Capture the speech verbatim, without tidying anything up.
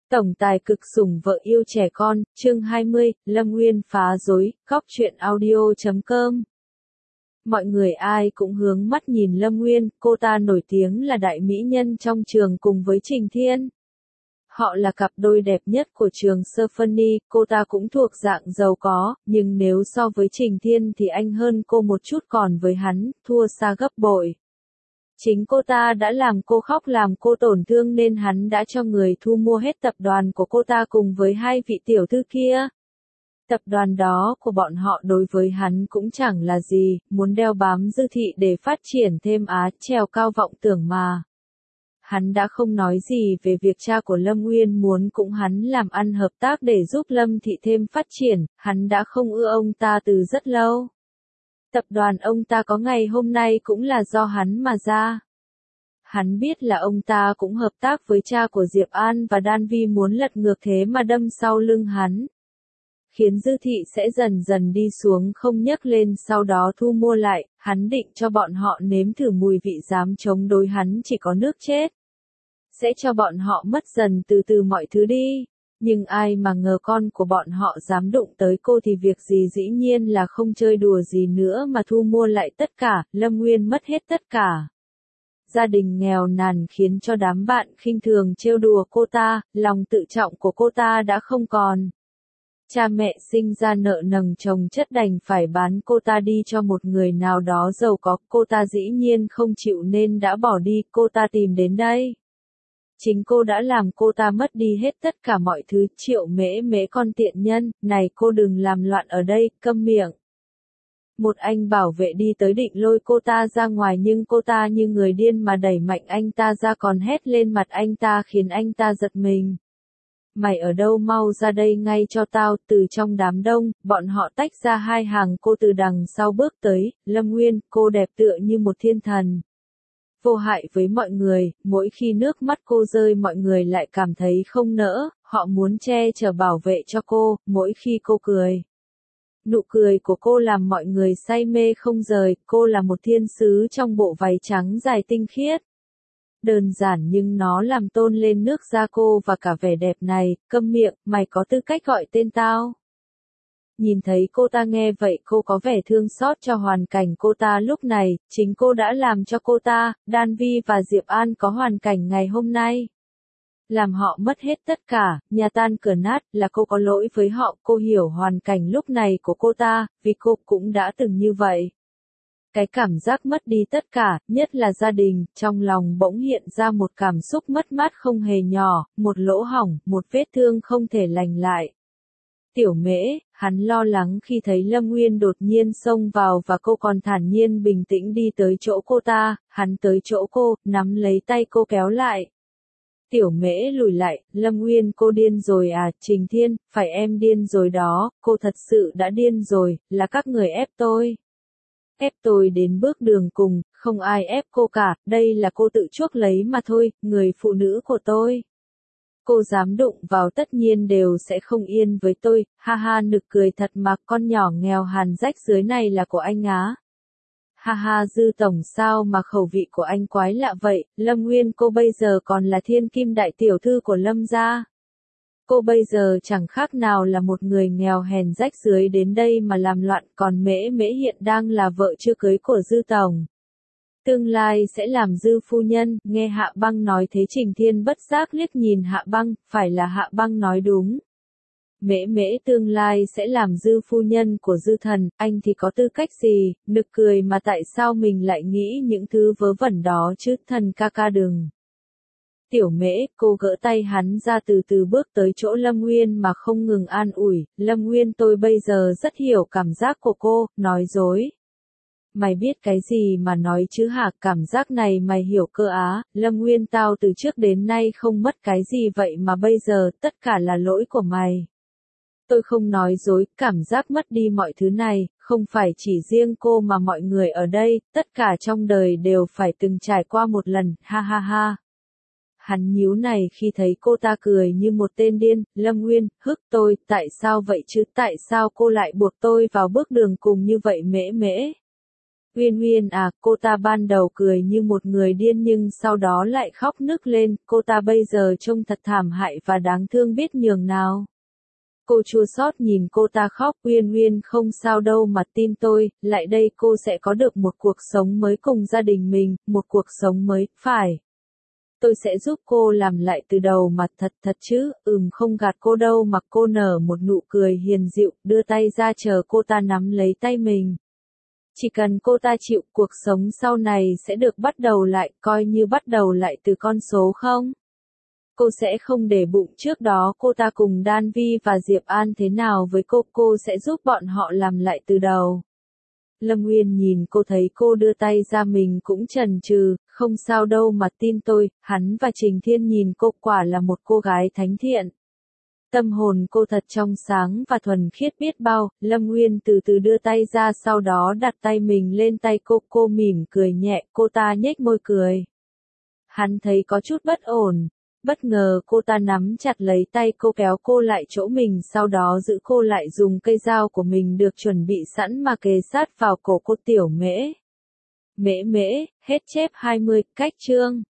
Tổng tài cực sủng vợ yêu trẻ con, chương hai mươi, Lâm Nguyên phá rối, góc truyện audio chấm com. Mọi người ai cũng hướng mắt nhìn Lâm Nguyên, cô ta nổi tiếng là đại mỹ nhân trong trường cùng với Trình Thiên. Họ là cặp đôi đẹp nhất của trường Symphony, cô ta cũng thuộc dạng giàu có, nhưng nếu so với Trình Thiên thì anh hơn cô một chút, còn với hắn, thua xa gấp bội. Chính cô ta đã làm cô khóc, làm cô tổn thương nên hắn đã cho người thu mua hết tập đoàn của cô ta cùng với hai vị tiểu thư kia. Tập đoàn đó của bọn họ đối với hắn cũng chẳng là gì, muốn đeo bám Dư Thị để phát triển thêm Á, trèo cao vọng tưởng mà. Hắn đã không nói gì về việc cha của Lâm Nguyên muốn cùng hắn làm ăn hợp tác để giúp Lâm Thị thêm phát triển, hắn đã không ưa ông ta từ rất lâu. Tập đoàn ông ta có ngày hôm nay cũng là do hắn mà ra. Hắn biết là ông ta cũng hợp tác với cha của Diệp An và Đan Vi muốn lật ngược thế mà đâm sau lưng hắn. Khiến Dư Thị sẽ dần dần đi xuống không nhấc lên, sau đó thu mua lại, hắn định cho bọn họ nếm thử mùi vị dám chống đối hắn chỉ có nước chết. Sẽ cho bọn họ mất dần từ từ mọi thứ đi. Nhưng ai mà ngờ con của bọn họ dám đụng tới cô thì việc gì dĩ nhiên là không chơi đùa gì nữa mà thu mua lại tất cả, Lâm Nguyên mất hết tất cả. Gia đình nghèo nàn khiến cho đám bạn khinh thường trêu đùa cô ta, lòng tự trọng của cô ta đã không còn. Cha mẹ sinh ra nợ nần chồng chất đành phải bán cô ta đi cho một người nào đó giàu có, cô ta dĩ nhiên không chịu nên đã bỏ đi, cô ta tìm đến đây. Chính cô đã làm cô ta mất đi hết tất cả mọi thứ. Triệu Mễ Mễ con tiện nhân, này cô đừng làm loạn ở đây, câm miệng. Một anh bảo vệ đi tới định lôi cô ta ra ngoài nhưng cô ta như người điên mà đẩy mạnh anh ta ra, còn hét lên mặt anh ta khiến anh ta giật mình. Mày ở đâu, mau ra đây ngay cho tao. Từ trong đám đông, bọn họ tách ra hai hàng cô từ đằng sau bước tới, Lâm Nguyên, cô đẹp tựa như một thiên thần. Vô hại với mọi người, mỗi khi nước mắt cô rơi mọi người lại cảm thấy không nỡ, họ muốn che chở bảo vệ cho cô, mỗi khi cô cười. Nụ cười của cô làm mọi người say mê không rời, cô là một thiên sứ trong bộ váy trắng dài tinh khiết. Đơn giản nhưng nó làm tôn lên nước da cô và cả vẻ đẹp này. Câm miệng, mày có tư cách gọi tên tao. Nhìn thấy cô ta nghe vậy cô có vẻ thương xót cho hoàn cảnh cô ta lúc này, chính cô đã làm cho cô ta, Đan Vi và Diệp An có hoàn cảnh ngày hôm nay. Làm họ mất hết tất cả, nhà tan cửa nát, là cô có lỗi với họ, cô hiểu hoàn cảnh lúc này của cô ta, vì cô cũng đã từng như vậy. Cái cảm giác mất đi tất cả, nhất là gia đình, trong lòng bỗng hiện ra một cảm xúc mất mát không hề nhỏ, một lỗ hổng, một vết thương không thể lành lại. Tiểu Mễ, hắn lo lắng khi thấy Lâm Nguyên đột nhiên xông vào và cô còn thản nhiên bình tĩnh đi tới chỗ cô ta, hắn tới chỗ cô, nắm lấy tay cô kéo lại. Tiểu Mễ lùi lại, Lâm Nguyên, cô điên rồi à? Trình Thiên, phải em điên rồi đó, cô thật sự đã điên rồi, là các người ép tôi. Ép tôi đến bước đường cùng, không ai ép cô cả, đây là cô tự chuốc lấy mà thôi, người phụ nữ của tôi. Cô dám đụng vào tất nhiên đều sẽ không yên với tôi, ha ha, nực cười thật mà, con nhỏ nghèo hàn rách dưới này là của anh á. Ha ha, Dư tổng, sao mà khẩu vị của anh quái lạ vậy? Lâm Nguyên, cô bây giờ còn là thiên kim đại tiểu thư của Lâm gia. Cô bây giờ chẳng khác nào là một người nghèo hèn rách dưới đến đây mà làm loạn, còn Mễ Mễ hiện đang là vợ chưa cưới của Dư tổng. Tương lai sẽ làm Dư phu nhân. Nghe Hạ Băng nói thế Trình Thiên bất giác liếc nhìn Hạ Băng, phải là Hạ Băng nói đúng. Mễ Mễ tương lai sẽ làm Dư phu nhân của Dư thần, anh thì có tư cách gì? Nực cười mà, tại sao mình lại nghĩ những thứ vớ vẩn đó chứ? Thần ca ca đừng. Tiểu Mễ, cô gỡ tay hắn ra, từ từ bước tới chỗ Lâm Nguyên mà không ngừng an ủi. Lâm Nguyên, tôi bây giờ rất hiểu cảm giác của cô. Nói dối. Mày biết cái gì mà nói chứ hả? Cảm giác này mày hiểu cơ á? Lâm Nguyên, tao từ trước đến nay không mất cái gì vậy mà bây giờ tất cả là lỗi của mày. Tôi không nói dối, cảm giác mất đi mọi thứ này, không phải chỉ riêng cô mà mọi người ở đây, tất cả trong đời đều phải từng trải qua một lần, ha ha ha. Hắn nhíu này khi thấy cô ta cười như một tên điên. Lâm Nguyên, hức tôi, tại sao vậy chứ? Tại sao cô lại buộc tôi vào bước đường cùng như vậy? Mễ Mễ. Uyên Uyên à, cô ta ban đầu cười như một người điên nhưng sau đó lại khóc nức lên, cô ta bây giờ trông thật thảm hại và đáng thương biết nhường nào. Cô chua xót nhìn cô ta khóc, Uyên Uyên không sao đâu mà tin tôi, lại đây cô sẽ có được một cuộc sống mới cùng gia đình mình, một cuộc sống mới, phải. Tôi sẽ giúp cô làm lại từ đầu mà thật thật chứ, ừm không gạt cô đâu mà cô nở một nụ cười hiền dịu, đưa tay ra chờ cô ta nắm lấy tay mình. Chỉ cần cô ta chịu, cuộc sống sau này sẽ được bắt đầu lại, coi như bắt đầu lại từ con số không. Cô sẽ không để bụng trước đó cô ta cùng Đan Vi và Diệp An thế nào với cô, cô sẽ giúp bọn họ làm lại từ đầu. Lâm Nguyên nhìn cô thấy cô đưa tay ra mình cũng chần chừ, không sao đâu mà tin tôi, hắn và Trình Thiên nhìn cô quả là một cô gái thánh thiện. Tâm hồn cô thật trong sáng và thuần khiết biết bao, Lâm Nguyên từ từ đưa tay ra sau đó đặt tay mình lên tay cô, cô mỉm cười nhẹ, cô ta nhếch môi cười. Hắn thấy có chút bất ổn. Bất ngờ cô ta nắm chặt lấy tay cô kéo cô lại chỗ mình sau đó giữ cô lại dùng cây dao của mình được chuẩn bị sẵn mà kề sát vào cổ cô. Tiểu Mễ. Mễ mễ, hết chép hai mươi, cách chương.